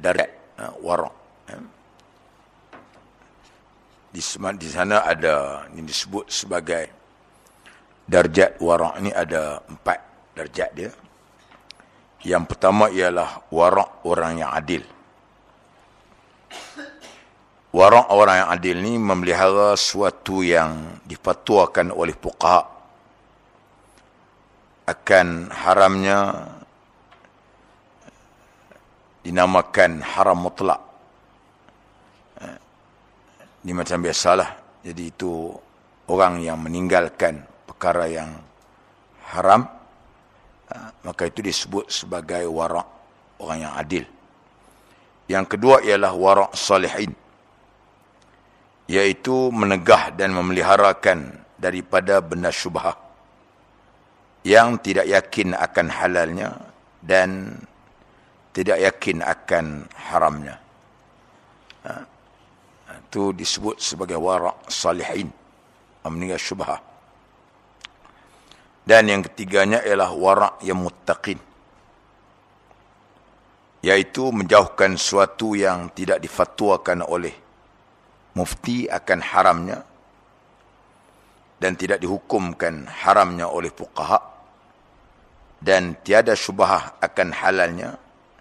darjat wara'. Di sana ada yang disebut sebagai darjat wara'. Ini ada 4 darjat dia. Yang pertama ialah wara' orang yang adil. Wara' orang yang adil ni memelihara suatu yang difatwakan oleh fuqaha akan haramnya, dinamakan haram mutlak. Ini macam biasalah. Jadi itu orang yang meninggalkan perkara yang haram, maka itu disebut sebagai wara', orang yang adil. Yang kedua ialah wara' salihin, iaitu menegah dan memeliharakan daripada benda syubhah yang tidak yakin akan halalnya dan tidak yakin akan haramnya. Itu disebut sebagai wara' salihin, meninggal syubhah. Dan yang ketiganya ialah wara' yang muttaqin, iaitu menjauhkan sesuatu yang tidak difatwakan oleh mufti akan haramnya dan tidak dihukumkan haramnya oleh fuqaha, dan tiada syubhah akan halalnya,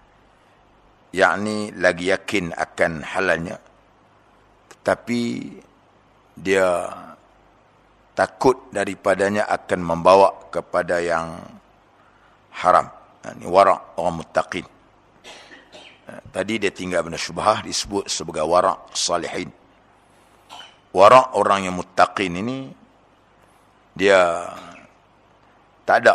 yakni lagi yakin akan halalnya, tetapi dia takut daripadanya akan membawa kepada yang haram. Ini wara' orang muttaqin. Tadi dia tinggal benda syubhah, disebut sebagai wara' salihin. Wara' orang yang muttaqin ini, dia tak ada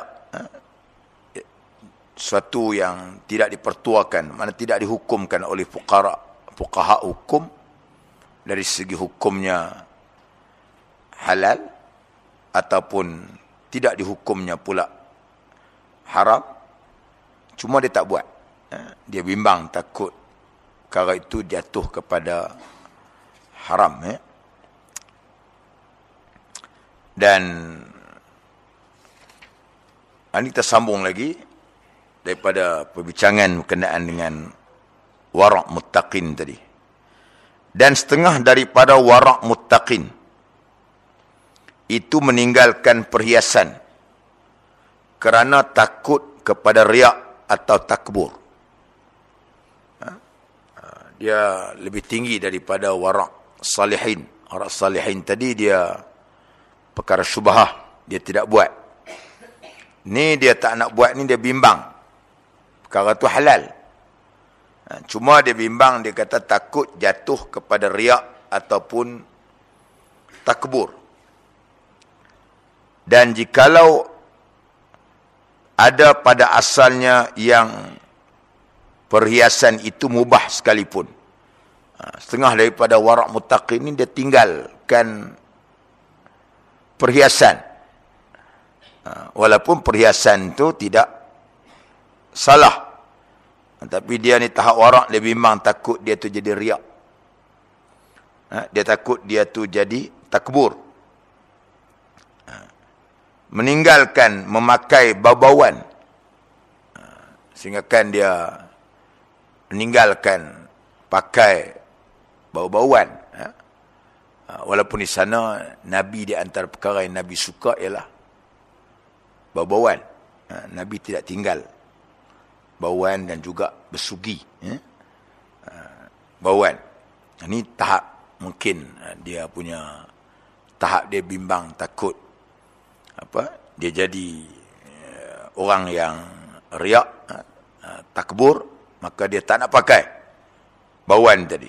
sesuatu yang tidak dipertuakan, mana tidak dihukumkan oleh fuqaha hukum, dari segi hukumnya halal, ataupun tidak dihukumnya pula haram, cuma dia tak buat. Dia bimbang takut perkara itu jatuh kepada haram. Dan ini kita sambung lagi daripada perbincangan berkenaan dengan wara' muttaqin tadi. Dan setengah daripada wara' muttaqin itu meninggalkan perhiasan kerana takut kepada riak atau takbur. Dia lebih tinggi daripada wara' salihin. Wara' salihin tadi dia perkara syubhah, dia tidak buat. Ni dia tak nak buat, ni dia bimbang. Perkara tu halal. Cuma dia bimbang, dia kata takut jatuh kepada riak ataupun takbur. Dan jikalau ada pada asalnya yang perhiasan itu mubah sekalipun, setengah daripada wara' muttaqin ini dia tinggalkan perhiasan, walaupun perhiasan itu tidak salah, tapi dia ni tahap wara', dia bimbang takut dia tu jadi riak, dia takut dia tu jadi takbur. Meninggalkan memakai bau-bauan, sehingga kan dia meninggalkan pakai bau-bauan. Walaupun di sana Nabi, di antara perkara yang Nabi suka ialah bau-bauan. Nabi tidak tinggal bauan dan juga bersugi. Bauan. Ini tahap mungkin dia punya tahap, dia bimbang takut dia jadi orang yang riak, takbur, maka dia tak nak pakai bauan tadi.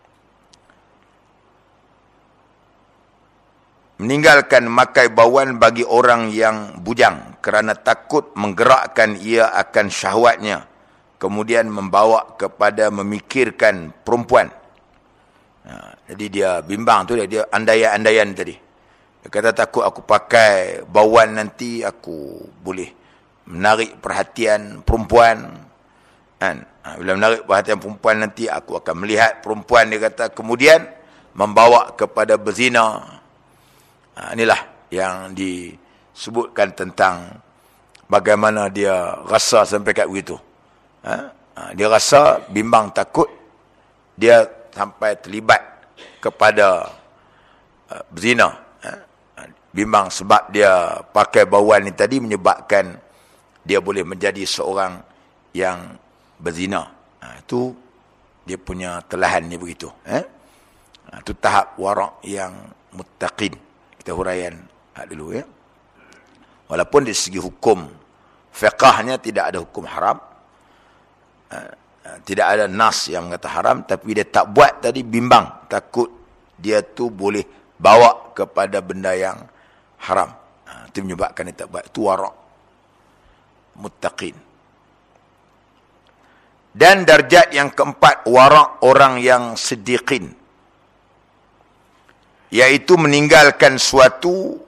Meninggalkan memakai bauan bagi orang yang bujang kerana takut menggerakkan ia akan syahwatnya, kemudian membawa kepada memikirkan perempuan. Jadi dia bimbang tu, dia andaian-andaian tadi. Dia kata takut aku pakai bauan nanti aku boleh menarik perhatian perempuan. Kan? Bila menarik perhatian perempuan nanti aku akan melihat perempuan, dia kata, kemudian membawa kepada berzina. Inilah yang disebutkan tentang bagaimana dia rasa sampai kat begitu. Dia rasa bimbang takut, dia sampai terlibat kepada berzina. Bimbang sebab dia pakai bauan ni tadi menyebabkan dia boleh menjadi seorang yang berzina. Itu dia punya telahan ni begitu. Itu tahap wara' yang muttaqin. Kita huraian dulu ya. Walaupun dari segi hukum fiqahnya tidak ada hukum haram. Tidak ada nas yang kata haram, tapi dia tak buat tadi bimbang, takut dia tu boleh bawa kepada benda yang haram. Itu menyebabkan dia tak buat. Itu wara' muttaqin. Dan darjat yang keempat, wara' orang yang siddiqin, iaitu meninggalkan suatu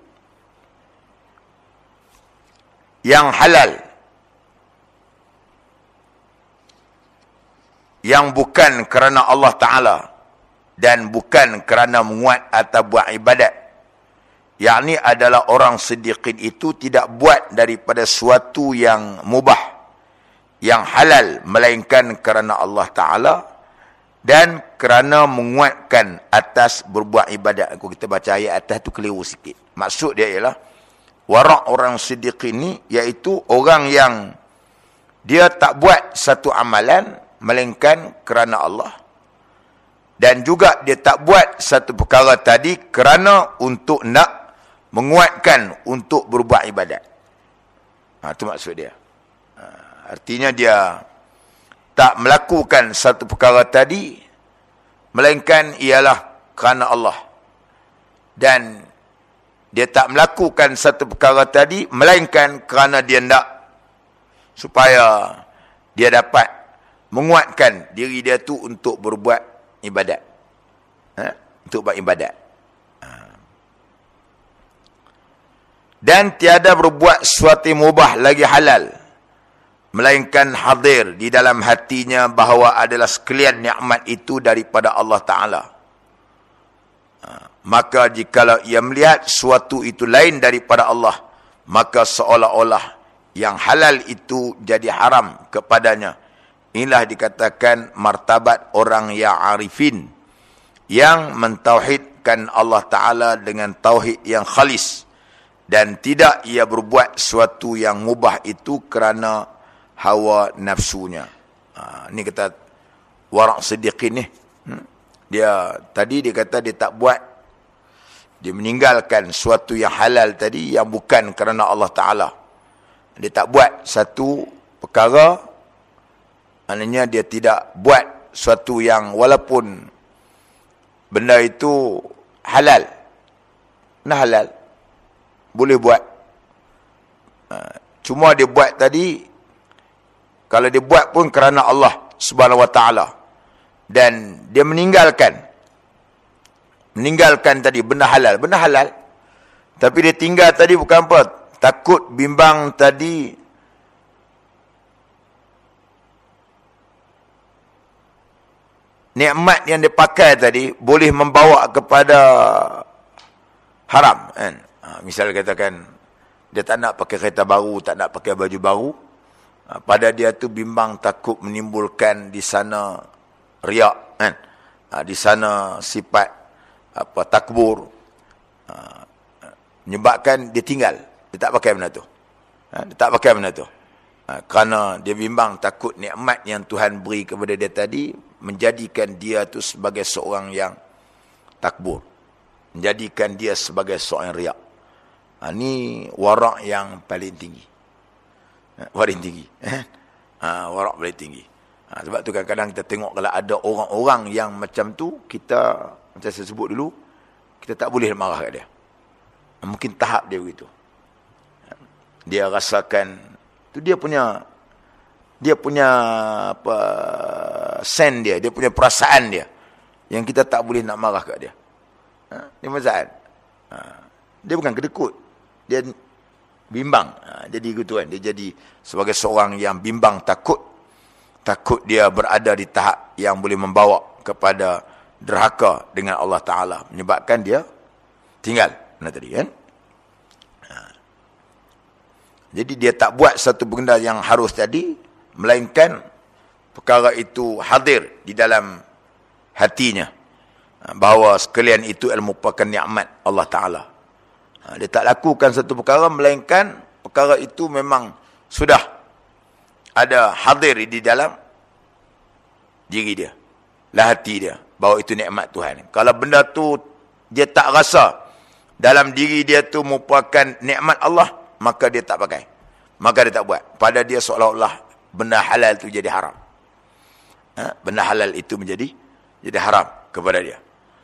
yang halal, yang bukan kerana Allah Ta'ala dan bukan kerana menguat atau buat ibadat. Yakni adalah orang siddiqin itu tidak buat daripada suatu yang mubah, yang halal, melainkan kerana Allah Ta'ala dan kerana menguatkan atas berbuat ibadat. Kita baca ayat atas tu keliru sikit. Maksud dia ialah wara' orang siddiqin ni, iaitu orang yang dia tak buat satu amalan melainkan kerana Allah, dan juga dia tak buat satu perkara tadi kerana untuk nak menguatkan untuk berbuat ibadat. Itu maksud dia. Artinya dia tak melakukan satu perkara tadi melainkan ialah kerana Allah, dan dia tak melakukan satu perkara tadi melainkan kerana dia nak supaya dia dapat menguatkan diri dia tu untuk berbuat ibadat. Untuk buat ibadat. Dan tiada berbuat sesuatu mubah lagi halal, melainkan hadir di dalam hatinya bahawa adalah sekalian nikmat itu daripada Allah Ta'ala. Maka jikalau ia melihat sesuatu itu lain daripada Allah, maka seolah-olah yang halal itu jadi haram kepadanya. Inilah dikatakan martabat orang yang arifin, yang mentauhidkan Allah Ta'ala dengan tauhid yang khalis, dan tidak ia berbuat sesuatu yang mubah itu kerana hawa nafsunya. Ini kata wara' siddiqin ni. Dia tadi dia kata dia tak buat, dia meninggalkan sesuatu yang halal tadi yang bukan kerana Allah Ta'ala. Dia tak buat satu perkara, maknanya dia tidak buat sesuatu yang walaupun benda itu halal. Nah halal, boleh buat. Cuma dia buat tadi, kalau dia buat pun kerana Allah Subhanahu Wa Ta'ala, dan dia meninggalkan tadi benda halal, tapi dia tinggal tadi bukan apa, takut bimbang tadi nikmat yang dia pakai tadi boleh membawa kepada haram, kan? Misal katakan dia tak nak pakai kereta baru, tak nak pakai baju baru, pada dia tu bimbang takut menimbulkan di sana riak, kan? Di sana sifat takbur, menyebabkan dia tinggal, dia tak pakai benda tu. Dia tak pakai benda tu. Kerana dia bimbang takut nikmat yang Tuhan beri kepada dia tadi menjadikan dia tu sebagai seorang yang takbur, menjadikan dia sebagai seorang riak. Ni wara' yang paling tinggi. Paling tinggi. Wara' paling tinggi. Sebab tu kadang-kadang kita tengok kalau ada orang-orang yang macam tu, kita, macam saya sebut dulu, kita tak boleh marah kat dia. Mungkin tahap dia begitu. Dia rasakan, tu dia punya apa, sen dia punya perasaan dia, yang kita tak boleh nak marah kat dia. Dia perasaan. Dia bukan kedekut, dia bimbang. Jadi gitu kan, dia jadi sebagai seorang yang bimbang, takut dia berada di tahap yang boleh membawa kepada derhaka dengan Allah Ta'ala, menyebabkan dia tinggal benda tadi, kan? Jadi dia tak buat satu benda yang harus tadi, melainkan perkara itu hadir di dalam hatinya, bahawa sekalian itu merupakan nikmat Allah Ta'ala. Dia tak lakukan satu perkara, melainkan perkara itu memang sudah ada hadir di dalam diri dia, lah hati dia, bahawa itu nikmat Tuhan. Kalau benda tu dia tak rasa dalam diri dia tu merupakan nikmat Allah, maka dia tak pakai, maka dia tak buat. Pada dia seolah-olah benda halal itu jadi haram. Benda halal itu menjadi haram kepada dia.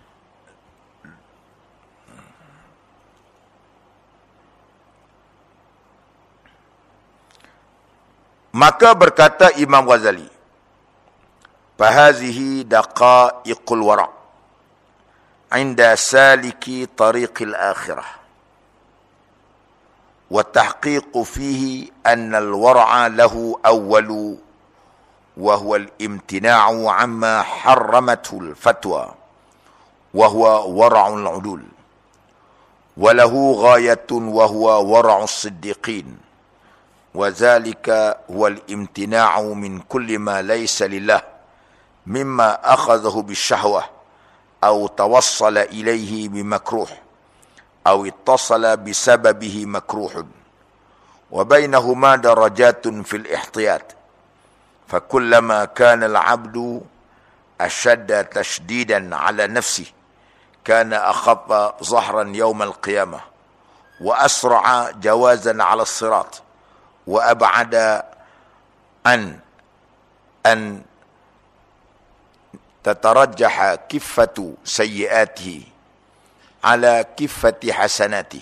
Maka berkata Imam Ghazali, "Fahazihi daqaiqul wara' 'inda saliki tariqil akhirah. Wa tahqiqu fihi anna al-wara'a lahu awwalu wa huwa al-imtina'u 'amma harramathu al-fatwa wa huwa wara'ul 'udul. Wa lahu ghayatun wa huwa wara'us siddiqin. وذلك هو الامتناع من كل ما ليس لله مما أخذه بالشهوة أو توصل إليه بمكروه أو اتصل بسببه مكروه وبينهما درجات في الاحتياط فكلما كان العبد أشد تشديدا على نفسه كان أخف ظهرا يوم القيامة وأسرع جوازا على الصراط وأبعد أن تترجح كفة سيئاته على كفة حسناته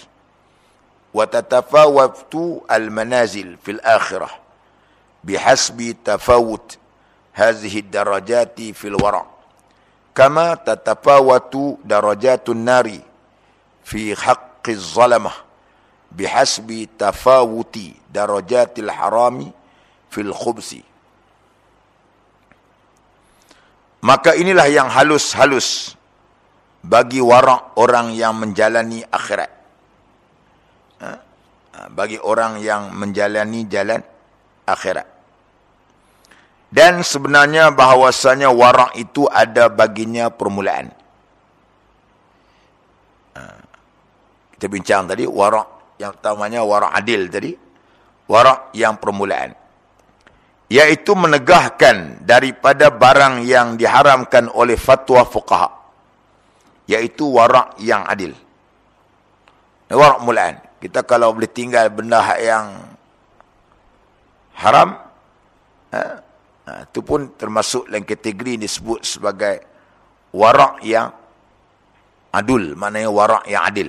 وتتفاوت المنازل في الآخرة بحسب تفاوت هذه الدرجات في الورع كما تتفاوت درجات النار في حق الظلمة bihasbi tafawuti darajatil harami fil khubsi." Maka inilah yang halus-halus bagi warak orang yang menjalani akhirat. Bagi orang yang menjalani jalan akhirat. Dan sebenarnya bahawasanya warak itu ada baginya permulaan. Kita bincang tadi warak yang utamanya warak adil tadi, warak yang permulaan, iaitu menegahkan daripada barang yang diharamkan oleh fatwa fuqaha, iaitu warak yang adil. Warak mulaan, kita kalau boleh tinggal benda yang haram, itu pun termasuk dalam kategori disebut sebagai warak yang adul, maknanya warak yang adil.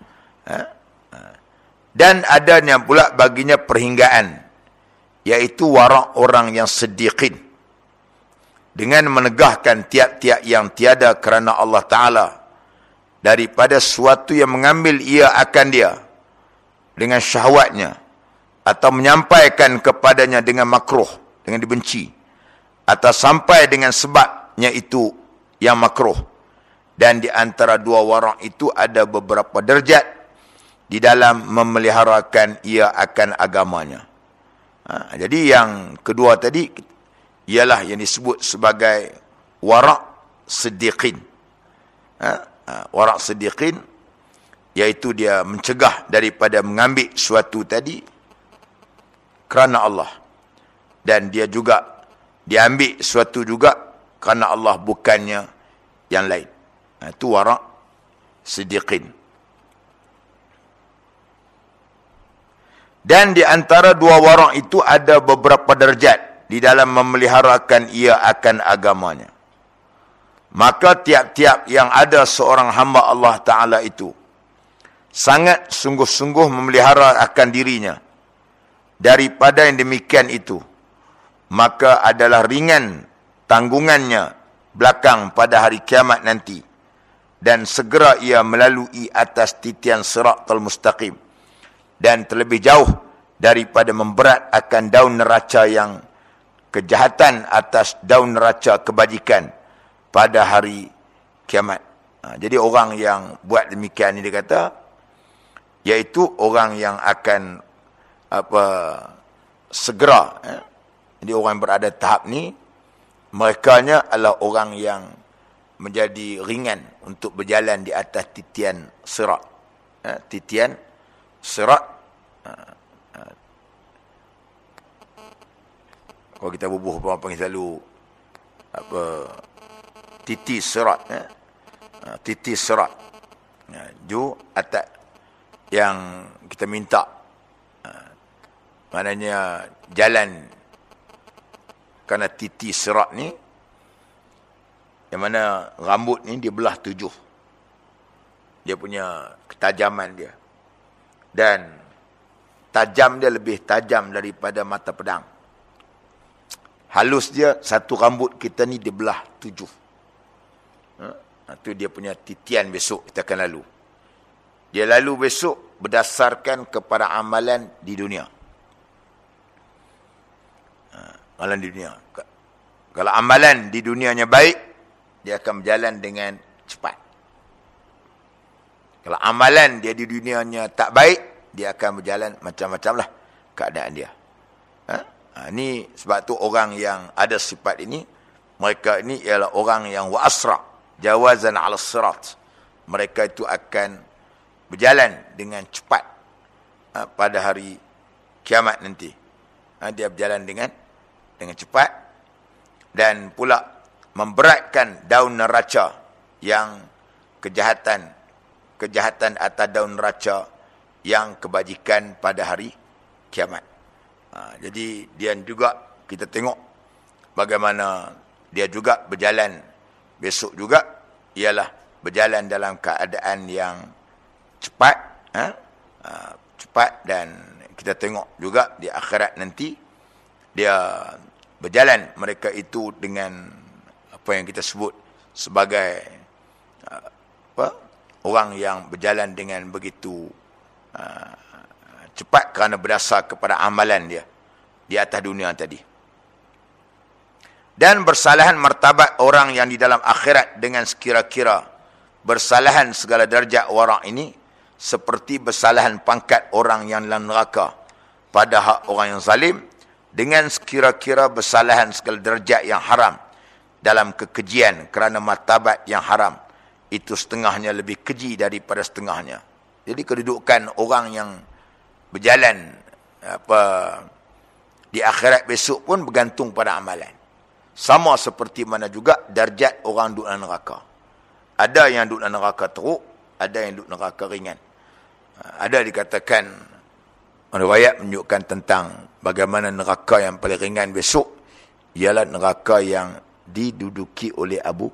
Dan adanya pula baginya perhinggaan, iaitu warak orang yang siddiqin, dengan menegahkan tiap-tiap yang tiada kerana Allah Ta'ala daripada sesuatu yang mengambil ia akan dia dengan syahwatnya, atau menyampaikan kepadanya dengan makruh, dengan dibenci, atau sampai dengan sebabnya itu yang makruh. Dan di antara dua warak itu ada beberapa derajat di dalam memeliharakan ia akan agamanya. Jadi yang kedua tadi ialah yang disebut sebagai warak siddiqin. Warak siddiqin, iaitu dia mencegah daripada mengambil suatu tadi kerana Allah, dan dia juga diambil suatu juga kerana Allah, bukannya yang lain. Itu warak siddiqin. Dan di antara dua warak itu ada beberapa derajat di dalam memeliharakan ia akan agamanya. Maka tiap-tiap yang ada seorang hamba Allah Ta'ala itu sangat sungguh-sungguh memelihara akan dirinya daripada yang demikian itu, maka adalah ringan tanggungannya belakang pada hari kiamat nanti, dan segera ia melalui atas titian siratal mustaqim, dan terlebih jauh daripada memberat akan daun neraca yang kejahatan atas daun neraca kebajikan pada hari kiamat. Jadi orang yang buat demikian ini dia kata, iaitu orang yang akan segera. Jadi orang yang berada tahap ni, Merekanya adalah orang yang menjadi ringan untuk berjalan di atas titian sirat. Titian sirat. Kalau kita bubuh, orang panggil selalu titi sirat. Titi sirat. Ju atas yang kita minta. Maknanya jalan kerana titi sirat ni, yang mana rambut ni dia belah 7. Dia punya ketajaman dia. Dan tajam dia lebih tajam daripada mata pedang. Halus dia, satu rambut kita ni dia belah 7. Itu dia punya titian besok kita akan lalu. Dia lalu besok berdasarkan kepada amalan di dunia. Amalan di dunia. Kalau amalan di dunianya baik, dia akan berjalan dengan cepat. Kalau amalan dia di dunianya tak baik, dia akan berjalan macam-macam lah keadaan dia. Ini sebab tu orang yang ada sifat ini, mereka ini ialah orang yang wa'asra, jawazan ala sirat. Mereka itu akan berjalan dengan cepat pada hari kiamat nanti. Dia berjalan dengan cepat dan pula memberatkan daun neraca yang kejahatan atas daun neraca yang kebajikan pada hari kiamat. Jadi dia juga kita tengok bagaimana dia juga berjalan besok juga ialah berjalan dalam keadaan yang cepat, cepat, dan kita tengok juga di akhirat nanti dia berjalan mereka itu dengan apa yang kita sebut sebagai orang yang berjalan dengan begitu cepat kerana berdasar kepada amalan dia di atas dunia tadi. Dan bersalahan martabat orang yang di dalam akhirat dengan sekira-kira bersalahan segala darjat orang ini seperti bersalahan pangkat orang yang dalam neraka pada hak orang yang zalim dengan sekira-kira bersalahan segala darjat yang haram dalam kekejian kerana martabat yang haram itu setengahnya lebih keji daripada setengahnya. Jadi kedudukan orang yang berjalan di akhirat besok pun bergantung pada amalan. Sama seperti mana juga darjat orang duduk dalam neraka. Ada yang duduk dalam neraka teruk, ada yang duduk neraka ringan. Ada dikatakan, riwayat menunjukkan tentang bagaimana neraka yang paling ringan besok ialah neraka yang diduduki oleh Abu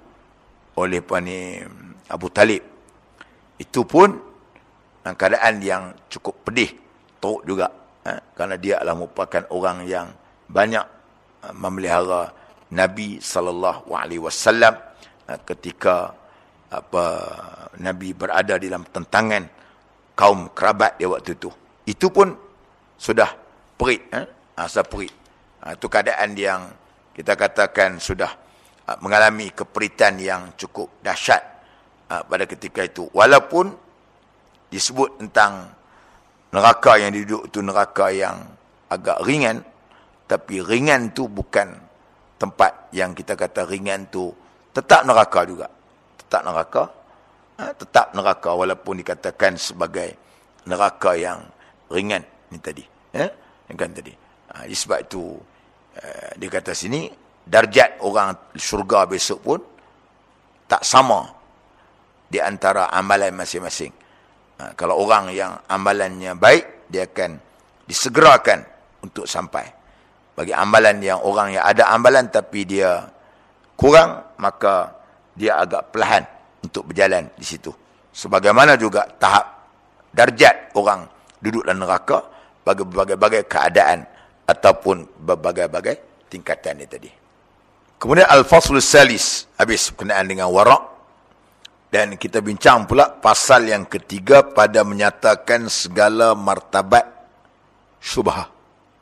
Talib. Itu pun dalam keadaan yang cukup pedih, teruk juga. Kerana dia adalah merupakan orang yang banyak memelihara Nabi SAW ketika Nabi berada dalam tentangan kaum kerabat dia waktu itu. Itu pun sudah perit, asal perit. Itu keadaan yang kita katakan sudah mengalami keperitan yang cukup dahsyat pada ketika itu. Walaupun disebut tentang neraka yang duduk itu neraka yang agak ringan, tapi ringan tu bukan tempat yang kita kata ringan tu tetap neraka juga. Tetap neraka walaupun dikatakan sebagai neraka yang ringan ni tadi. Kan tadi. Sebab itu dia kata sini darjat orang syurga besok pun tak sama di antara amalan masing-masing. Kalau orang yang amalannya baik, dia akan disegerakan untuk sampai. Bagi amalan yang orang yang ada amalan tapi dia kurang, maka dia agak perlahan untuk berjalan di situ. Sebagaimana juga tahap darjat orang duduk dalam neraka bagi berbagai-bagai keadaan ataupun berbagai-bagai tingkatan ni tadi. Kemudian al-faslus salis, habis berkenaan dengan warak. Dan kita bincang pula pasal yang ketiga pada menyatakan segala martabat syubhah.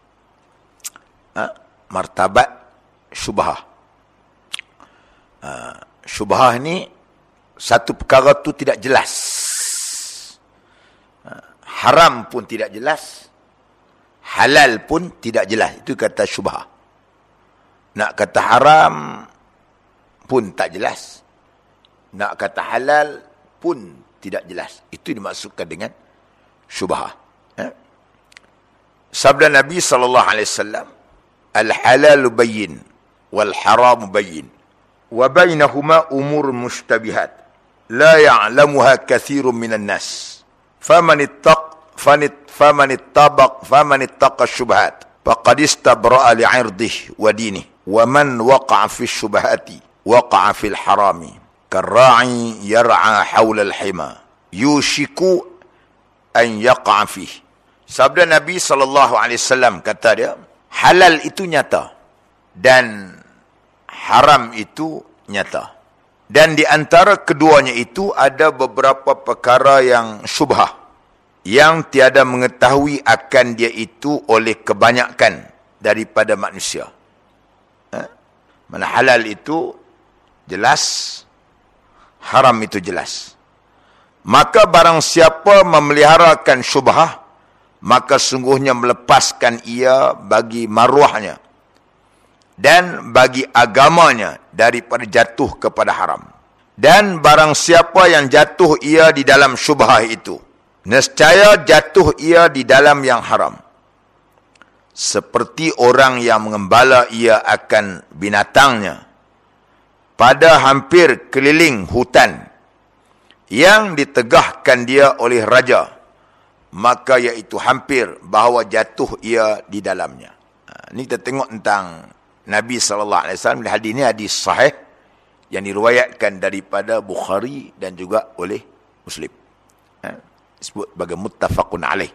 Martabat syubhah. Syubhah ni satu perkara tu tidak jelas. Haram pun tidak jelas. Halal pun tidak jelas. Itu kata syubhah. Nak kata haram pun tak jelas. Nak kata halal pun tidak jelas. Itu dimaksudkan dengan syubhah. Sabda Nabi SAW, al-halal bayyin wal haram bayyin wa bainahuma umur mushtabihat la ya'lamuha kathirun minan nas faman ittaqa syubhat faqad istabra'a li'irdihi wa dinihi wa man waqa'a fi syubhati waqa'a fil harami karra'i yar'a hawla al-hima yushiku an yaqa'a fihi. Sabda Nabi SAW kata dia, halal itu nyata dan haram itu nyata. Dan di antara keduanya itu ada beberapa perkara yang syubhah, yang tiada mengetahui akan dia itu oleh kebanyakan daripada manusia. Mana halal itu jelas, haram itu jelas. Maka barang siapa memeliharakan syubhah, maka sungguhnya melepaskan ia bagi maruahnya dan bagi agamanya daripada jatuh kepada haram. Dan barang siapa yang jatuh ia di dalam syubhah itu, nescaya jatuh ia di dalam yang haram. Seperti orang yang mengembala ia akan binatangnya pada hampir keliling hutan yang ditegahkan dia oleh raja, maka iaitu hampir bahawa jatuh ia di dalamnya. Ini kita tengok tentang Nabi SAW. Hadis ini hadis sahih yang diriwayatkan daripada Bukhari dan juga oleh Muslim. Disebut sebagai muttafaqun alaih.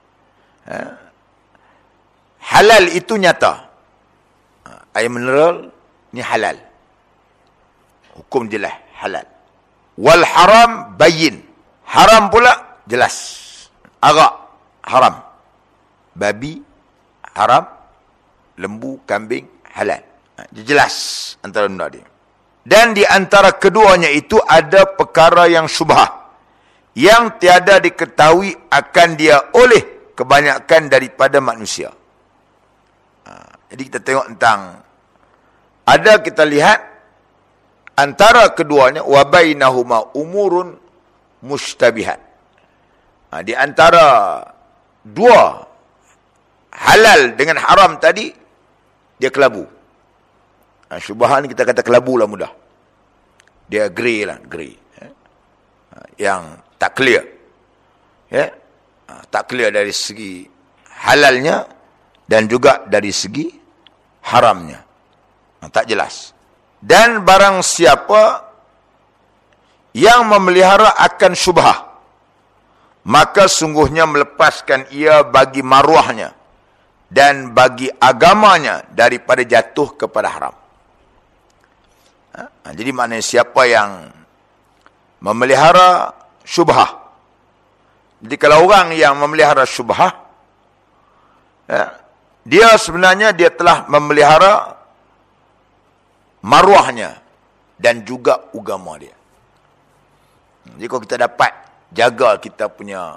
Halal itu nyata. Air mineral ni halal. Hukum jelas halal. Wal haram bayyin. Haram pula jelas. Arak haram. Babi haram. Lembu, kambing halal. Jelas antara benda dia. Dan di antara keduanya itu ada perkara yang syubhah, yang tiada diketahui akan dia oleh kebanyakan daripada manusia. Jadi kita tengok tentang, ada kita lihat antara keduanya, wa bainahuma umurun mushtabihat. Di antara dua halal dengan haram tadi, dia kelabu. Syubhan kita kata kelabu lah mudah. Dia grey lah, grey. Yang tak clear. Tak clear dari segi halalnya dan juga dari segi haramnya. Tak jelas. Dan barang siapa yang memelihara akan syubhah, maka sungguhnya melepaskan ia bagi maruahnya dan bagi agamanya daripada jatuh kepada haram. Jadi maknanya siapa yang memelihara syubhah. Jadi kalau orang yang memelihara syubhah, dia sebenarnya dia telah memelihara maruahnya dan juga agama dia. Jadi kalau kita dapat jaga kita punya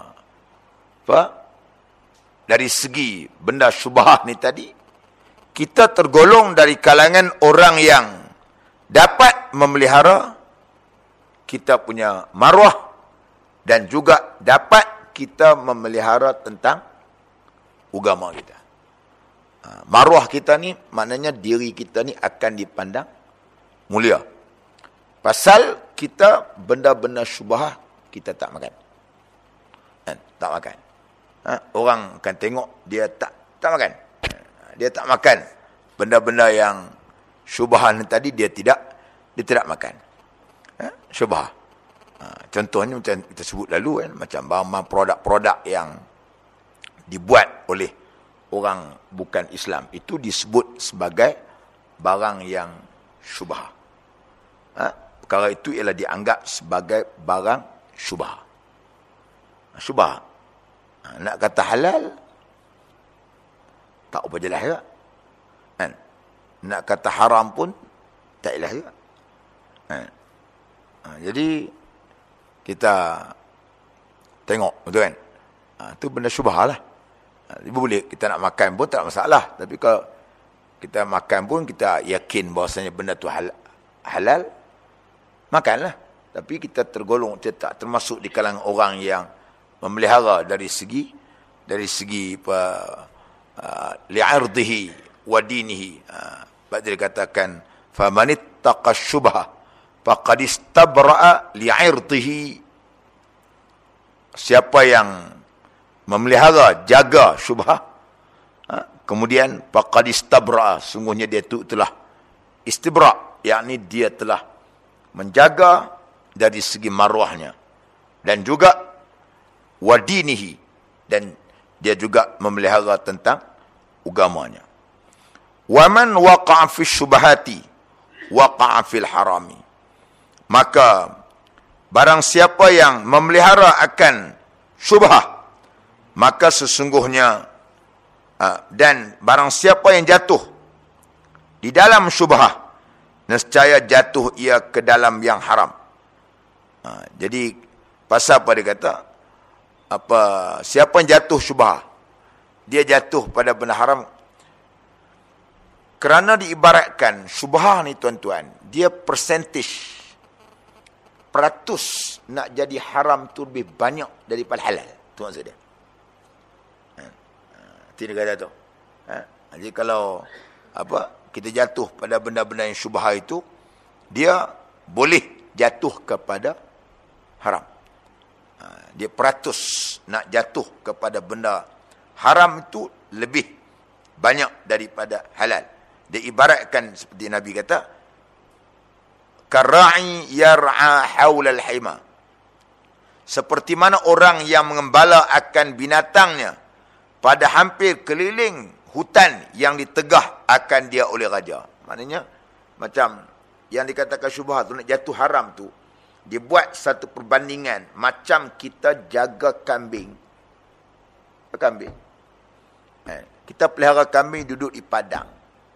dari segi benda syubhah ni tadi, kita tergolong dari kalangan orang yang dapat memelihara kita punya maruah dan juga dapat kita memelihara tentang agama kita. Maruah kita ni maknanya diri kita ni akan dipandang mulia. Pasal kita benda-benda syubhah kita tak makan. Tak makan. Orang akan tengok dia tak makan. Dia tak makan benda-benda yang syubhan tadi, dia tidak makan. Syubhah. Contohnya macam kita sebut lalu macam barang produk-produk yang dibuat oleh orang bukan Islam, itu disebut sebagai barang yang syubhah. Perkara itu ialah dianggap sebagai barang syubhah. Syubhah. Nak kata halal, tak apa jelas juga. Nak kata haram pun tak jelas juga. Jadi kita tengok, betul kan? Itu benda syubhah lah. Boleh kita nak makan pun tak masalah. Tapi kalau Kita makan pun kita yakin bahawasanya benda tu halal, makanlah. Tapi kita tergolong, kita tak termasuk di kalangan orang yang memelihara dari segi li'irdihi wa dinihi. Sebab dia katakan famanittaqa syubha faqad istabra'a li'irdihi. Siapa yang memelihara, jaga syubhah, kemudian faqad istabra'a, sungguhnya dia itu telah istibra', yakni dia telah menjaga dari segi maruahnya, dan juga wadinihi, dan dia juga memelihara tentang agamanya. Waman waqa'a fi syubhati waqa'a fil harami. Maka barang siapa yang memelihara akan syubhah, maka sesungguhnya dan barang siapa yang jatuh di dalam syubhah, nescaya jatuh ia ke dalam yang haram. Jadi pasal apa dia kata? Siapa yang jatuh syubhah, dia jatuh pada benda haram. Kerana diibaratkan syubhah ni tuan-tuan, dia percentage, peratus nak jadi haram tu lebih banyak daripada halal. Tu maksud dia. Tidak kata tu. Jadi kalau kita jatuh pada benda-benda yang syubhah itu, dia boleh jatuh kepada haram. Dia peratus nak jatuh kepada benda haram itu lebih banyak daripada halal. Dia ibaratkan seperti Nabi kata, kara'i yar'a hawla al-hima. Seperti mana orang yang mengembala akan binatangnya pada hampir keliling hutan yang ditegah akan dia oleh raja. Maknanya macam yang dikatakan syubhat tu, nak jatuh haram tu, dia buat satu perbandingan macam kita jaga kambing. Kita pelihara kambing duduk di padang.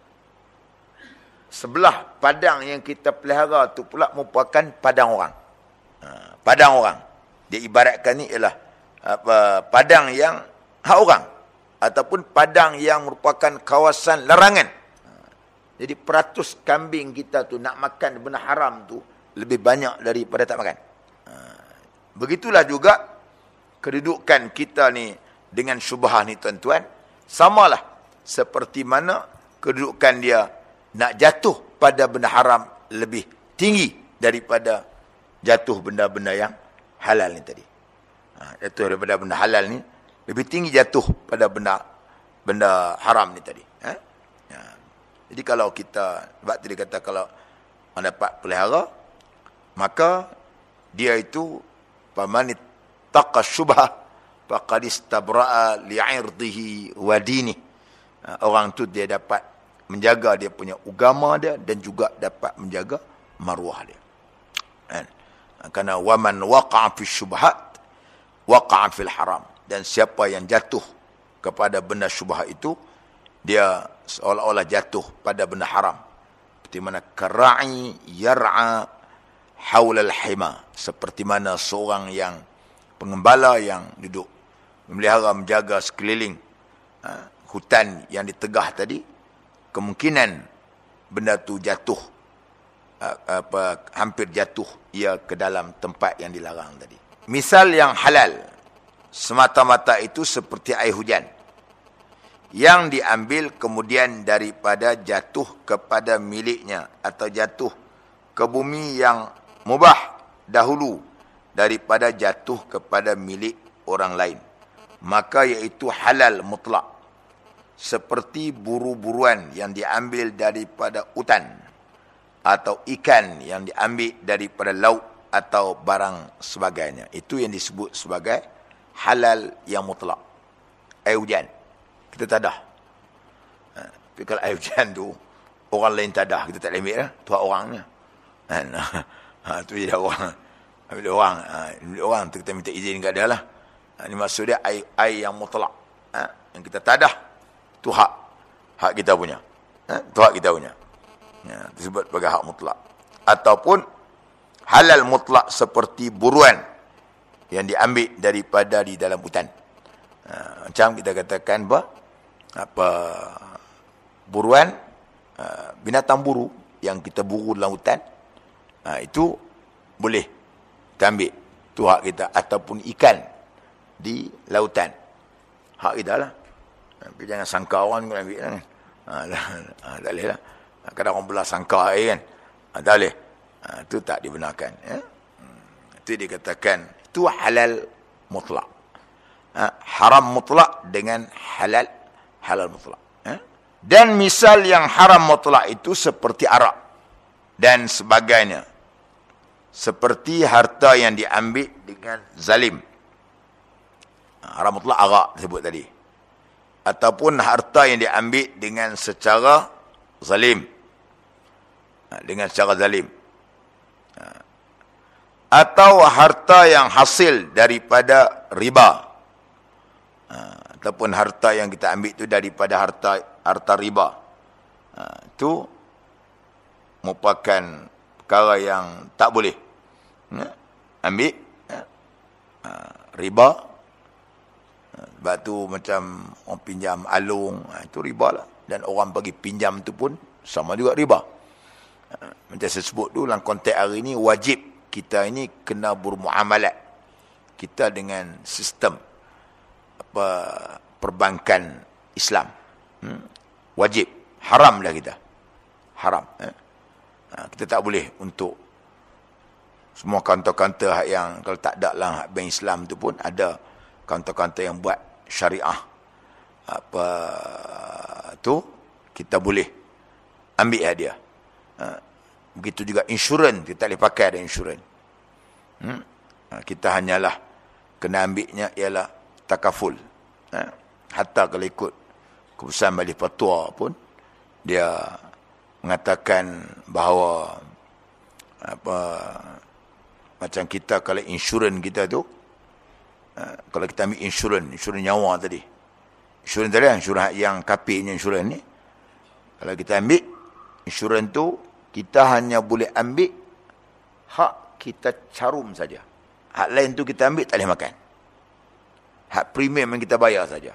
Sebelah padang yang kita pelihara tu pula merupakan padang orang. Padang orang. Dia ibaratkan ni ialah padang yang hak orang, ataupun padang yang merupakan kawasan larangan. Jadi peratus kambing kita tu nak makan benda haram tu lebih banyak daripada tak makan. Begitulah juga kedudukan kita ni dengan syubhah ni tuan-tuan. Samalah seperti mana kedudukan dia nak jatuh pada benda haram lebih tinggi daripada jatuh benda-benda yang halal ni tadi. Jatuh daripada benda halal ni lebih tinggi jatuh pada benda haram ni tadi. Jadi kalau kita, sebab tadi kata kalau orang dapat pelihara, maka dia itu faman ittaqa syubhah faqad istabra'a li'irdihi wa dinihi. Orang tu dia dapat menjaga dia punya agama dia dan juga dapat menjaga maruah dia. Kerana waman waqa'a fi syubhat waqa'a fil haram. Dan siapa yang jatuh kepada benda syubhat itu, dia seolah-olah jatuh pada benda haram. Seperti mana kara'i yar'a hawla al-hima. Seperti mana seorang yang pengembala yang duduk memelihara, menjaga sekeliling hutan yang ditegah tadi, kemungkinan benda tu jatuh, hampir jatuh ia ke dalam tempat yang dilarang tadi. Misal yang halal semata-mata itu seperti air hujan yang diambil kemudian daripada jatuh kepada miliknya, atau jatuh ke bumi yang mubah dahulu daripada jatuh kepada milik orang lain, maka iaitu halal mutlak. Seperti buru-buruan yang diambil daripada hutan, atau ikan yang diambil daripada laut atau barang sebagainya. Itu yang disebut sebagai halal yang mutlak. Air hujan kita tadah. Tapi kalau air hujan tu orang lain tadah, kita tak boleh ambil lah. Tu hak orangnya. Tu je orang. Ambil orang tu kita minta izin kat dia lah. Ini maksud dia air yang mutlak. Yang kita tadah, tu hak kita punya. Tu hak kita punya. Disebut sebagai hak mutlak. Ataupun halal mutlak seperti buruan yang diambil daripada di dalam hutan. Macam kita katakan buruan binatang buru yang kita buru dalam hutan, itu boleh kita ambil. Itu hak kita. Ataupun ikan di lautan. Hak kita lah. Tapi jangan sangka orang kena ambil lah kan. Tak boleh lah. Kadang orang belah sangka air kan. Tak boleh. Itu tak dibenarkan. Itu dikatakan, itu halal mutlak. Haram mutlak dengan halal mutlak. Dan misal yang haram mutlak itu seperti arak dan sebagainya. Seperti harta yang diambil dengan zalim. Haram mutlak arak disebut tadi. Ataupun harta yang diambil dengan secara zalim. Dengan secara zalim. Atau harta yang hasil daripada riba. Ataupun harta yang kita ambil itu daripada harta riba. Itu merupakan perkara yang tak boleh. Ambil riba. Sebab tu macam orang pinjam alung, itu riba lah. Dan orang bagi pinjam tu pun sama juga riba. Macam saya sebut tu, dalam konteks hari ni, wajib kita ini kena bermuamalat. Kita dengan sistem perbankan Islam. Wajib. Haram dah kita. Haram. Kita tak boleh untuk semua kaunter-kaunter yang kalau tak ada lah bank Islam tu pun ada kaunter-kaunter yang buat syariah. Tu kita boleh ambil hadiah. Begitu juga insurans, kita boleh pakai ada insurans. Kita hanyalah kena ambilnya ialah takaful. Hatta kalau ikut keputusan Majlis Fatwa pun, dia mengatakan bahawa macam kita kalau insurans kita tu, kalau kita ambil insurans nyawa tadi. Insurans tadi, insurans yang kapirnya insurans ni. Kalau kita ambil insurans tu, kita hanya boleh ambil hak kita carum saja. Hak lain tu kita ambil tak boleh makan. Hak premium yang kita bayar saja.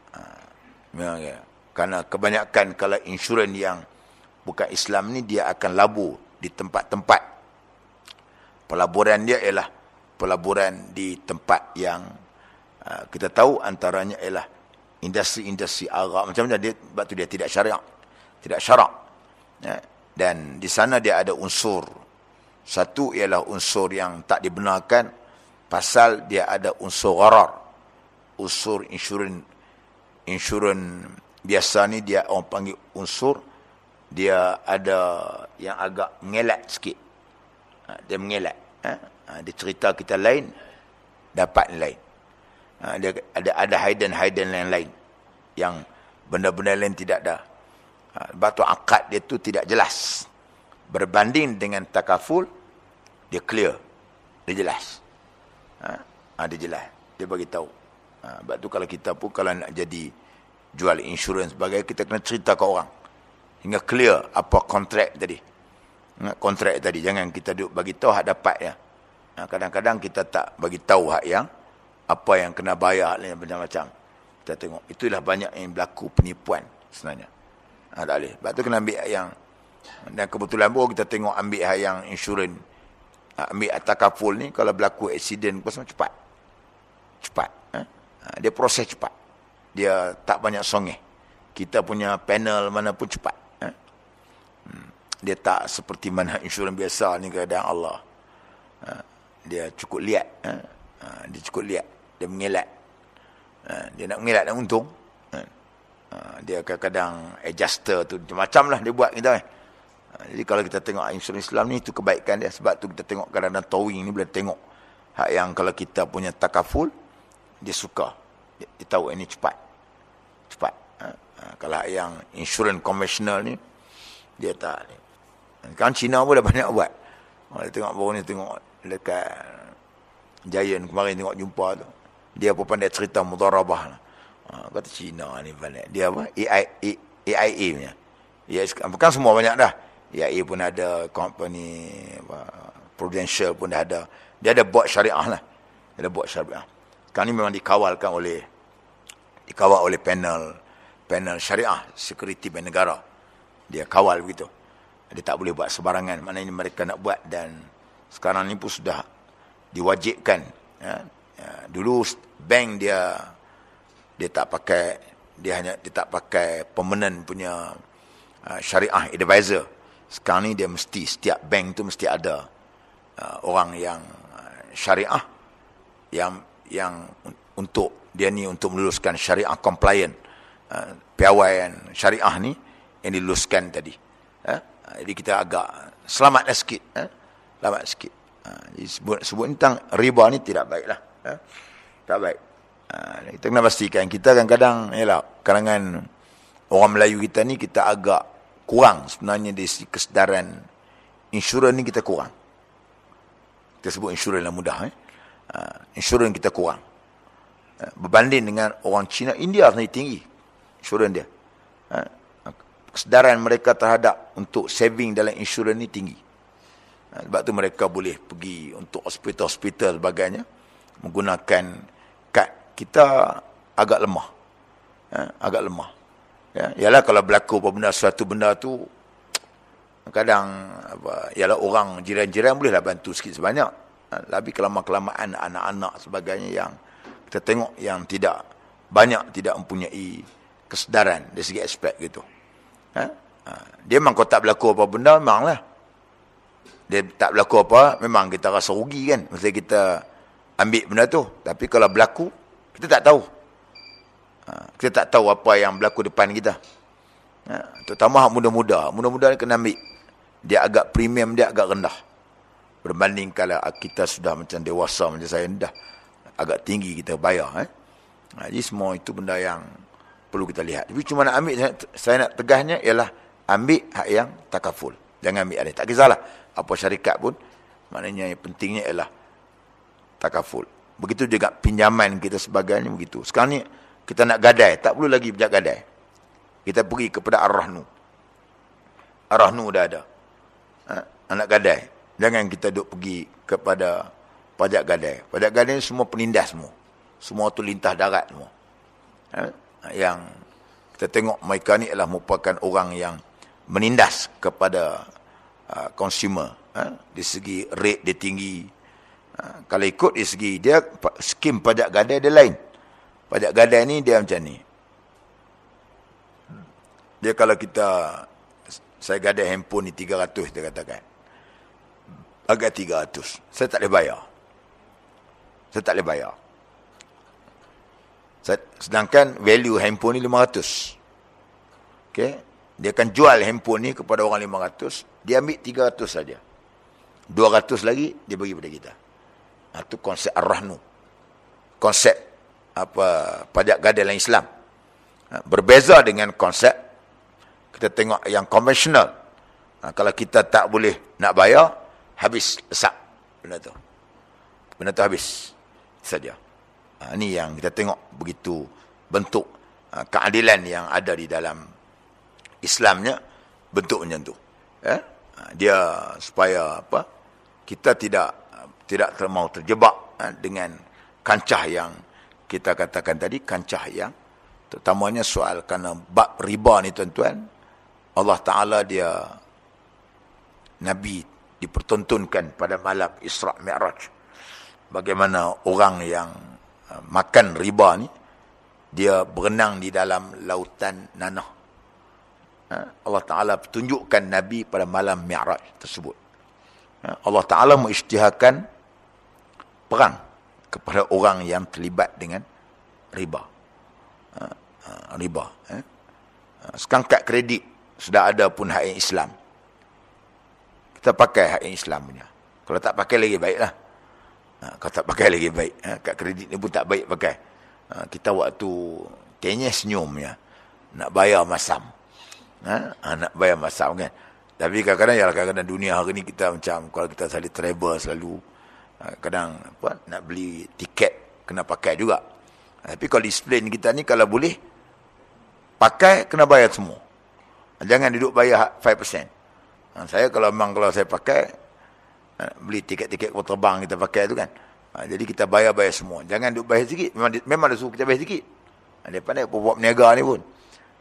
Kerana kebanyakan kalau insurans yang bukan Islam ni, dia akan labur di tempat-tempat. Pelaburan dia ialah pelaburan di tempat yang kita tahu antaranya ialah industri-industri Arab. Macam-macam dia, sebab tu dia tidak syariah. Tidak syarak. Dan di sana dia ada unsur. Satu ialah unsur yang tak dibenarkan, pasal dia ada unsur gharar. Unsur insurans biasa ni dia orang panggil unsur, dia ada yang agak mengelak sikit. Dia mengelak. Dia cerita kita lain, dapat lain. Dia ada hidden lain yang benda-benda lain tidak ada. Sebab tu akad dia tu tidak jelas. Berbanding dengan takaful, dia clear. Dia jelas. Dia jelas. Dia bagi tahu. Sebab tu kalau kita pun kalau nak jadi jual insurans sebagai, kita kena cerita ke orang. Hingga clear apa kontrak tadi. Kontrak tadi. Jangan kita duduk bagi tahu hak dapat ya. Kadang-kadang kita tak bagi tahu hak yang apa yang kena bayar macam-macam. Kita tengok. Itulah banyak yang berlaku penipuan sebenarnya. Tak boleh. Sebab tu kena ambil yang, dan kebetulan pun kita tengok ambil yang insurans, ambil takaful ni, kalau berlaku aksiden pasal cepat. Dia proses cepat. Dia tak banyak songeh. Kita punya panel mana pun cepat. Dia tak seperti mana insurans biasa ni, keadaan Allah. Dia cukup lihat. Dia cukup lihat. Dia mengelak. Dia nak mengelak dan untung. Dia kadang-kadang adjuster tu macam-macam lah dia buat kita kan. Jadi kalau kita tengok insurans Islam ni, itu kebaikan dia. Sebab tu kita tengok kadang-kadang towing ni boleh tengok hak yang kalau kita punya takaful, dia suka. Dia tahu ini cepat. Kalau yang insurans konvensional ni, dia tak. Kan Cina pun dah banyak buat. Dia tengok baru ni, tengok dekat Giant kemarin tengok jumpa tu. Dia pun pandai cerita mudarabah lah. Kata Cina ni pandai. Dia apa? AIA punya. Bukan semua banyak dah. AIA pun ada, company Prudential pun dah ada. Dia ada buat syariah lah. Dia ada buat syariah. Sekarang ni memang dikawal oleh panel syariah, security bank negara. dia kawal begitu. Dia tak boleh buat sebarangan. Maknanya mereka nak buat, dan sekarang ni pun sudah diwajibkan. Dulu bank dia tak pakai, dia tak pakai permanent punya syariah advisor. Sekarang ni dia mesti, setiap bank tu mesti ada orang yang syariah yang untuk dia ni, untuk meluluskan syariah compliant, piawaian syariah ni yang diluluskan tadi. Jadi kita agak selamatlah sikit. Selamat sikit. Jadi sebut tentang riba ni tidak baiklah. Tak baik. Kita kena pastikan. Kita kadang-kadang, kalangan orang Melayu kita ni, kita agak kurang sebenarnya dari segi kesedaran insurans ni, kita kurang. Kita sebut insurans lah mudah. Insurans kita kurang. Berbanding dengan orang Cina, India sebenarnya tinggi insurans dia. Kesedaran mereka terhadap untuk saving dalam insurans ni tinggi. Sebab tu mereka boleh pergi untuk hospital-hospital sebagainya menggunakan kad. Kita agak lemah. Agak lemah. Yalah, kalau berlaku apa benda, suatu benda tu kadang yalah, orang jiran-jiran bolehlah bantu sikit sebanyak. Tapi kelamaan anak-anak sebagainya yang kita tengok yang tidak mempunyai kesedaran dari segi aspek gitu. Dia memang, kalau tak berlaku apa benda, memanglah dia tak berlaku apa, memang kita rasa rugi kan, mesti kita ambil benda tu. Tapi kalau berlaku, kita tak tahu. Kita tak tahu apa yang berlaku depan kita. Terutama muda-muda ni kena ambil. Dia agak premium, dia agak rendah berbanding kalau kita sudah macam dewasa, macam saya dah agak tinggi kita bayar. Jadi semua itu benda yang perlu kita lihat. Tapi cuma nak ambil, saya nak tegasnya ialah ambil hak yang takaful. Jangan ambil alih. Tak kisahlah apa syarikat pun, maknanya yang pentingnya ialah takaful. Begitu juga pinjaman kita sebagainya begitu. Sekarang ni kita nak gadai, tak perlu lagi pijak gadai. Kita pergi kepada Ar-Rahnu. Ar-Rahnu dah ada. Nak gadai. Jangan kita duk pergi kepada pajak gadai. Pajak gadai ni semua penindas semua. Semua tu lintah darat semua. Yang kita tengok mereka ni adalah merupakan orang yang menindas kepada consumer. Di segi rate dia tinggi. Kalau ikut di segi dia, skim pajak gadai dia lain. Pajak gadai ni dia macam ni. Dia kalau saya gadai handphone ni 300, dia katakan. Agak 300. Saya tak boleh bayar. Sedangkan value handphone ni 500. Okay? Dia akan jual handphone ni kepada orang 500. Dia ambil 300 saja. 200 lagi dia bagi pada kita. Itu konsep Ar-Rahnu. Konsep pajak gadai dalam Islam. Berbeza dengan konsep kita tengok yang konvensional. Kalau kita tak boleh nak bayar, habis, lesak benda tu. Benda tu habis saja. Ini yang kita tengok begitu bentuk keadilan yang ada di dalam Islamnya, bentuk macam tu. Dia supaya kita tidak mau terjebak dengan kancah yang kita katakan tadi, kancah yang terutamanya soal kerana bab riba ni tuan-tuan, Allah Ta'ala dia Nabi dipertontonkan pada malam Isra' Mi'raj. Bagaimana orang yang makan riba ni, dia berenang di dalam lautan nanah. Allah Ta'ala tunjukkan Nabi pada malam Mi'raj tersebut. Allah Ta'ala mengisytiharkan perang kepada orang yang terlibat dengan riba. Sekarang kad kredit sudah ada pun hak yang Islam. Kita pakai hak yang Islam punya. Kalau tak pakai lagi baiklah. Kalau tak pakai lagi baik. Kad kredit ni pun tak baik pakai. Kita waktu kenyes senyum ya. Nak bayar masam. Nak bayar masam kan. Tapi kadang-kadang dunia hari ni kita macam, kalau kita selalu travel selalu, kadang nak beli tiket kena pakai juga. Tapi kalau display kita ni, kalau boleh pakai, kena bayar semua. Jangan duduk bayar 5%. Saya kalau saya pakai, beli tiket-tiket kapal terbang kita pakai tu kan. Jadi kita bayar semua. Jangan duduk bayar sikit. Memang dia suruh kita bayar sikit. Dia pandai buat peniaga ni pun.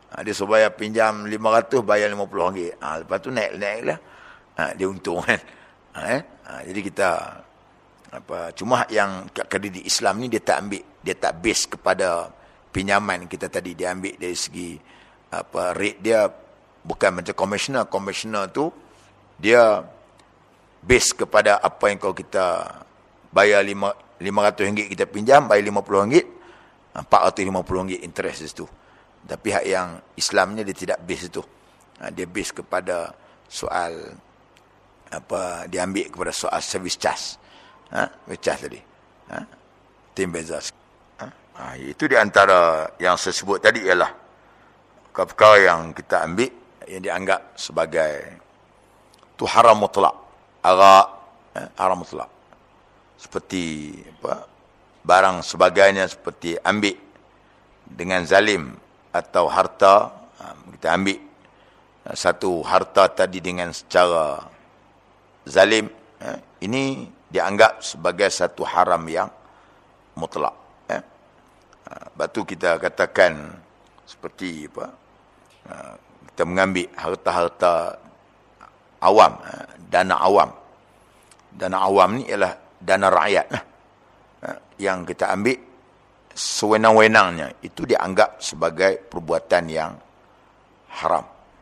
Dia suruh bayar pinjam 500, bayar RM50. Lepas tu naik lah. Dia untung kan. Jadi kita cuma yang kredit Islam ni dia tak base kepada pinjaman kita tadi. Dia ambil dari segi rate dia bukan macam konvensional tu dia base kepada apa yang kalau kita bayar RM500 kita pinjam, bayar RM50, RM450 interest itu. Tapi hak yang Islamnya dia tidak base itu. Dia base kepada soal dia ambil kepada soal service charge. Service charge tadi. Tim beza. Itu di antara yang saya sebut tadi ialah perkara yang kita ambil yang dianggap sebagai tu haram mutlak. Haram mutlak. Seperti barang sebagainya, seperti ambil dengan zalim atau harta, kita ambil satu harta tadi dengan secara zalim, ini dianggap sebagai satu haram yang mutlak. Lepas tu kita katakan seperti kita mengambil harta-harta awam, dana awam. Dana awam ni ialah dana rakyat yang kita ambil sewenang-wenangnya, itu dianggap sebagai perbuatan yang haram.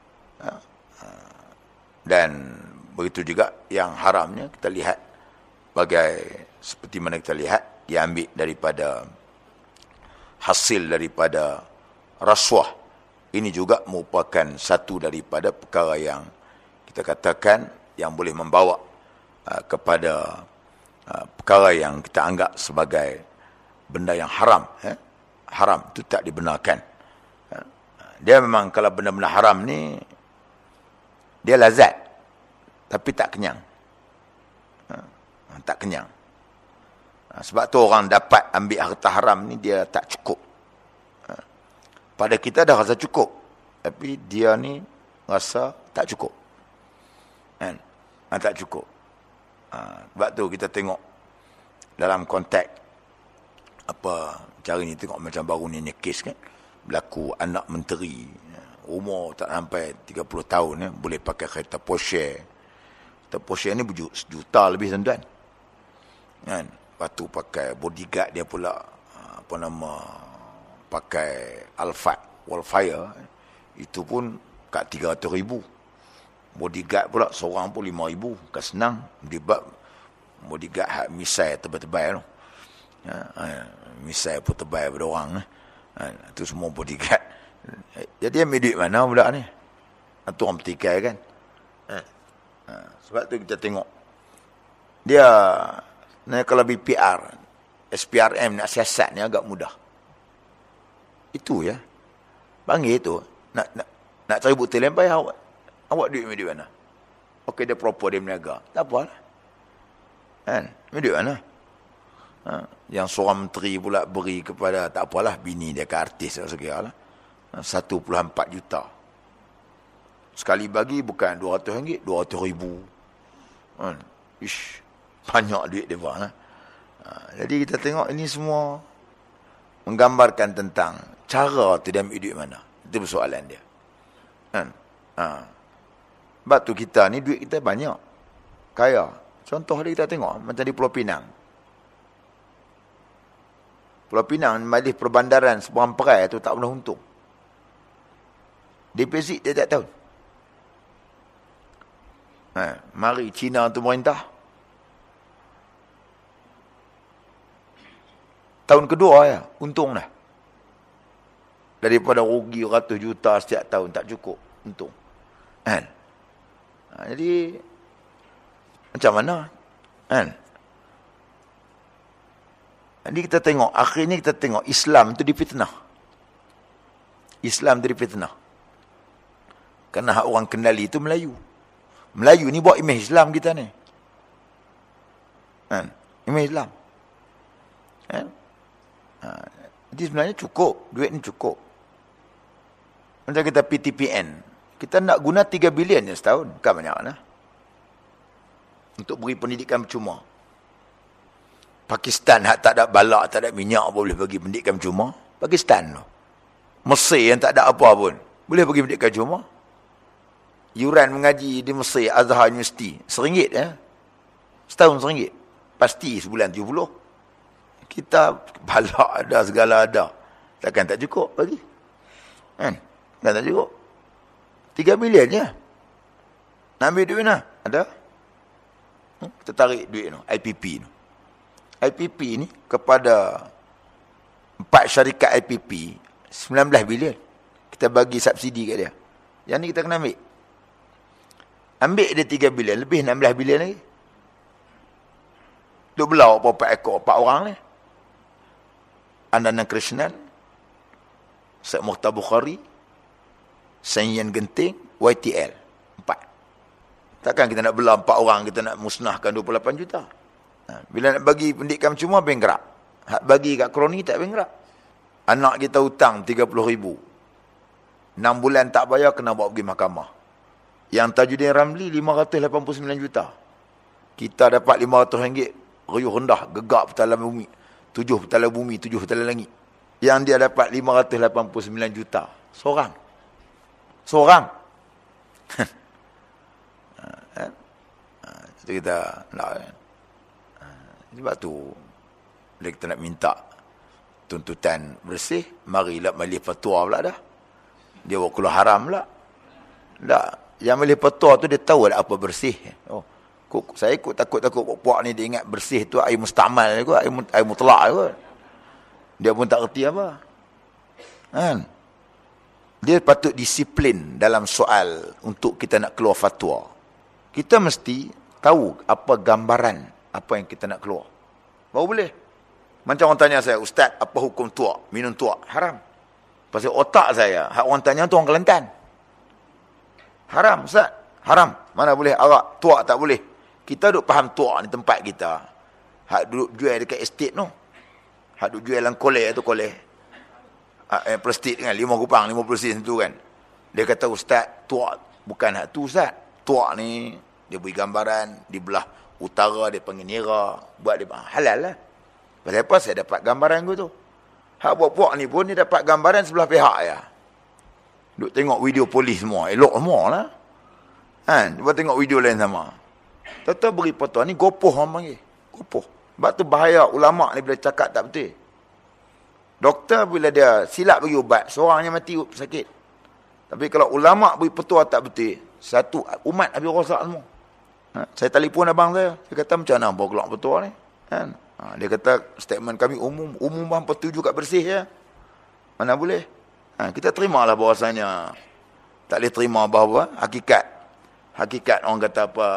Dan begitu juga yang haramnya kita lihat seperti mana kita lihat diambil daripada hasil daripada rasuah. Ini juga merupakan satu daripada perkara yang kita katakan yang boleh membawa kepada perkara yang kita anggap sebagai benda yang haram. Haram itu tak dibenarkan. Dia memang kalau benda-benda haram ni dia lazat tapi tak kenyang. Tak kenyang. Sebab tu orang dapat ambil harta haram ni dia tak cukup. Pada kita dah rasa cukup, tapi dia ni rasa tak cukup. Tak cukup. Sebab tu kita tengok dalam konteks cara ni, tengok macam baru ni kes kan, berlaku anak menteri umur tak sampai 30 tahun boleh pakai kereta Porsche. Kereta Porsche ni berjuta lebih tuan-tuan kan. Lepas tu pakai bodyguard dia pula pakai Alphard Wildfire, itu pun kat 300,000. Bodyguard pula seorang pun 5,000. Bukan senang. Bodyguard hak misai tebal-tebal tu. Misai pun tebal pada orang. Itu semua bodyguard. Jadi ambil duit mana budak ni? Itu orang petikai kan. Sebab tu kita tengok. Dia kalau BPR, SPRM nak siasat ni agak mudah. Itu ya. Panggil itu. Nak cari bukti lempai awak duit duit mana? Okey, dia proper, dia meniaga. Tak apalah. Kan? Duit mana? Yang seorang menteri pula beri kepada, tak apalah, bini dia ke artis segala lah. 1.4 juta. Sekali bagi bukan RM200, RM200,000. Banyak duit dia buat. Jadi kita tengok ini semua menggambarkan tentang cara tu dia ambil duit mana. Itu persoalan dia. Sebab tu kita ni duit kita banyak. Kaya. Contoh dia kita tengok macam di Pulau Pinang. Pulau Pinang, majlis perbandaran seberang perai tu tak pernah untung. Deposit dia tak tahu. Mari Cina tu merintah. Tahun kedua ya, untung dah. Daripada rugi ratus juta setiap tahun, tak cukup untung. Jadi macam mana? Jadi kita tengok, akhirnya kita tengok Islam tu difitnah. Islam tu difitnah. Kerana hak orang kendali tu Melayu. Melayu ni bawa imej Islam kita ni. Imej Islam. Jadi sebenarnya cukup. Duit ni cukup. Macam kita PTPN. Kita nak guna 3 bilion je setahun. Bukan banyak lah. Untuk beri pendidikan percuma. Pakistan hak tak ada balak, tak ada minyak boleh bagi pendidikan percuma. Pakistan tu. Mesir yang tak ada apa pun. Boleh pergi pendidikan cuma. Yuran mengaji di Mesir, Azhar University, RM1 ya. Setahun RM1. Pasti sebulan 70. Kita balak ada, segala ada. Takkan tak cukup bagi. Kan? Tak cukup. 3 bilion je. Nak ambil duit mana? Ada? Kita tarik duit tu. IPP tu. IPP ni kepada 4 syarikat IPP, 19 bilion. Kita bagi subsidi kat dia. Yang ni kita kena ambil. Ambil dia 3 bilion, lebih 16 bilion lagi. Duk belau apa 4 ekor, 4 orang ni. Ananda Krishnan, Syed Mukhtar Bukhari, Senyan Genting, YTL. 4. Takkan kita nak belah 4 orang, kita nak musnahkan 28 juta. Bila nak bagi pendidikan cuma, bengkrak. Hak bagi kat kroni tak bengkrak. Anak kita hutang 30 ribu. 6 bulan tak bayar, kena bawa pergi mahkamah. Yang Tajuddin Ramli 589 juta. Kita dapat RM500, riuh rendah, gegak petalan bumi. 7 petalan bumi, 7 petalan langit. Yang dia dapat 589 juta. Seorang. Itu kita nak. Sebab tu, bila kita nak minta tuntutan bersih, marilah majlis fatwa pula dah. Dia buat keluar haram pula. Tak. Yang majlis fatwa tu dia tahu lah apa bersih. Saya takut puak ni dia ingat bersih tu air mustamal kot, air mutlak kot. Dia pun tak erti apa. Kan? Dia patut disiplin dalam soal untuk kita nak keluar fatwa. Kita mesti tahu apa gambaran apa yang kita nak keluar. Baru boleh. Macam orang tanya saya, Ustaz, apa hukum tuak? Minum tuak? Haram. Pasal otak saya, hak orang tanya tu orang Kelantan. Haram, Ustaz. Haram. Mana boleh arak? Tuak tak boleh. Kita duk faham tuak ni tempat kita. Hak duduk jual dekat estate tu. Hak duduk jual dalam kolej tu, kolej. Plastik kan, 5 kupang, 50 sen tu kan. Dia kata, Ustaz, tuak bukan hak tu, Ustaz. Tuak ni, dia beri gambaran, di belah utara, dia panggil Nira. Buat dia, halal lah. Pasal apa? Saya dapat gambaran tu. Hak buat puak ni pun, dia dapat gambaran sebelah pihak ya. Duk tengok video polis semua. Elok semua lah. Kan? Cuba tengok video lain sama. Tetap beri foto. Ni gopoh orang panggil. Gopoh. Sebab tu bahaya ulama' ni bila cakap tak betul. Doktor bila dia silap bagi ubat, seorangnya mati sakit. Tapi kalau ulama' beri petua tak betul, satu umat habis rosak semua. Saya telefon abang saya. Saya kata macam mana bawa keluar petua ni? Kan? Dia kata statement kami umum hampa tuju kat bersih ya. Mana boleh? Kita terimalah bahawasanya tak boleh terima bahawa hakikat orang kata apa,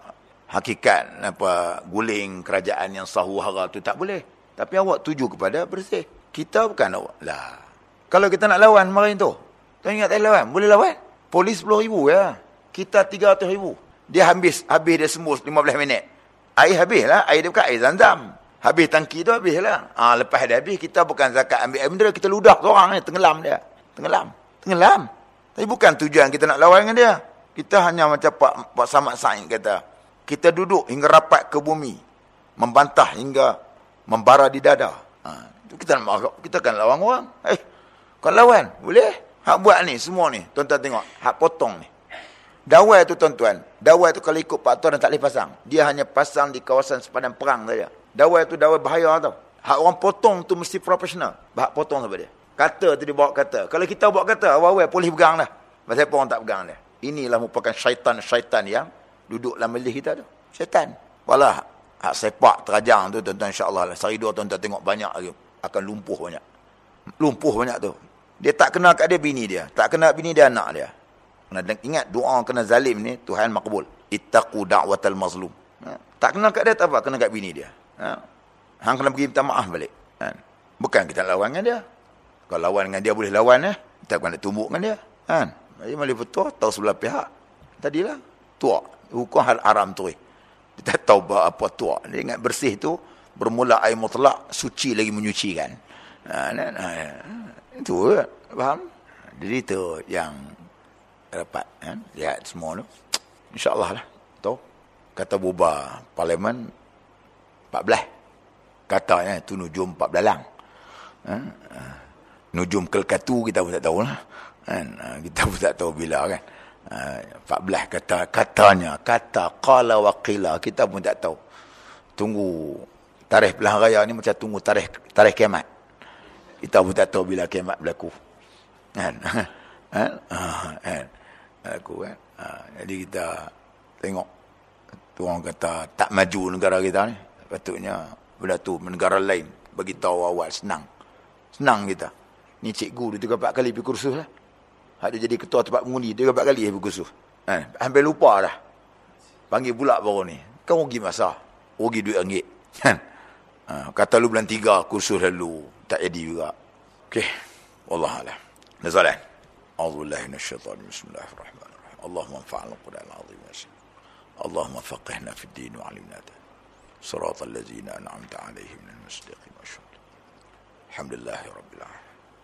hakikat apa guling kerajaan yang sahuhara tu tak boleh. Tapi awak tuju kepada bersih. Kita bukan awak lah. Kalau kita nak lawan kemarin tu, tak ingat tak lawan, boleh lawan. Polis 10,000 ya. Kita 300,000. Dia habis dia sembuh 15 minit. Air habis lah, air dia bukan air Zam-Zam. Habis tangki tu habis lah. Lepas dia habis, kita bukan zakat ambil air mineral, kita ludah seorang ni, tenggelam dia. Tenggelam. Tapi bukan tujuan kita nak lawan dengan dia. Kita hanya macam Pak Samad Said kata, kita duduk hingga rapat ke bumi, membantah hingga membara di dada. Kita nak marah, kita akan lawan orang. Kau lawan, boleh? Hak buat ni, semua ni, tuan-tuan tengok, hak potong ni. Dawai tu tuan-tuan, dawai tu kalau ikut Pak Tuan tak boleh pasang. Dia hanya pasang di kawasan sepadan perang saja. Dawai tu dawai bahaya tau. Hak orang potong tu mesti profesional. Hak potong sampai dia. Kata tu dia bawa kata. Kalau kita bawa kata, awal-awal polis pegang dah. Pasal apa orang tak pegang dia? Inilah merupakan syaitan-syaitan yang duduk dalam majlis kita tu. Syaitan. Walah, hak sepak terajang tu tuan-tuan insya-Allah lah. Sehari dua tuan-tuan tengok banyak lagi. Akan lumpuh banyak. Lumpuh banyak tu. Dia tak kenal kat dia bini dia. Tak kenal bini dia anak dia. Kena ingat doa kena zalim ni Tuhan makbul. Ittaqu da'watal mazlum. Tak kenal kat dia tak apa, kena kat bini dia. Hang kena pergi minta maaf balik. Bukan kita lawan dengan dia. Kalau lawan dengan dia boleh lawan kita bukan nak tumbuk dengan dia. Jadi malih betul tahu sebelah pihak. Tadilah tuak. Hukum haram tu. Kita tahu apa tuak. Dia ingat bersih tu bermula air mutlak, suci lagi menyucikan. Itu faham? Jadi itu yang dapat lihat semua tu. InsyaAllah lah. Tahu? Kata bubar Parlimen 14. Katanya itu nujum 14 lang. Nujum Kelkatu kita pun tak tahu lah. Kan? Kita pun tak tahu bila kan. 14 katanya, kata qala wa qila, kita pun tak tahu. Tunggu tarikh pilihan raya ni macam tunggu tarikh kiamat. Kita pun tak tahu bila kiamat berlaku. Kan? Berlaku kan. Jadi kita tengok tu orang kata tak maju negara kita ni. Patutnya benda tu negara lain bagi tahu awal senang kita. Ni cikgu dia 3-4 kali pergi kursus lah. Hak dia jadi ketua tempat pengundi 3-4 kali pergi kursus. Hampir lupa dah. Panggil pula baru ni. Kau rugi masa. Rugi duit RM1. Kan? Kata lu bulan 3 kursus lalu. Tak jadi juga. Okey. Wallahualam. Nazalan. A'udzubillahi minasyaitanir rajim. Bismillahirrahmanirrahim. Allahumma anfa'na bil-Qur'anil 'azim. Allahumma faqihna fid-din wa 'allimna siratal ladzina an'amta 'alaihim minal mustaqim. Alhamdulillahi rabbil alamin.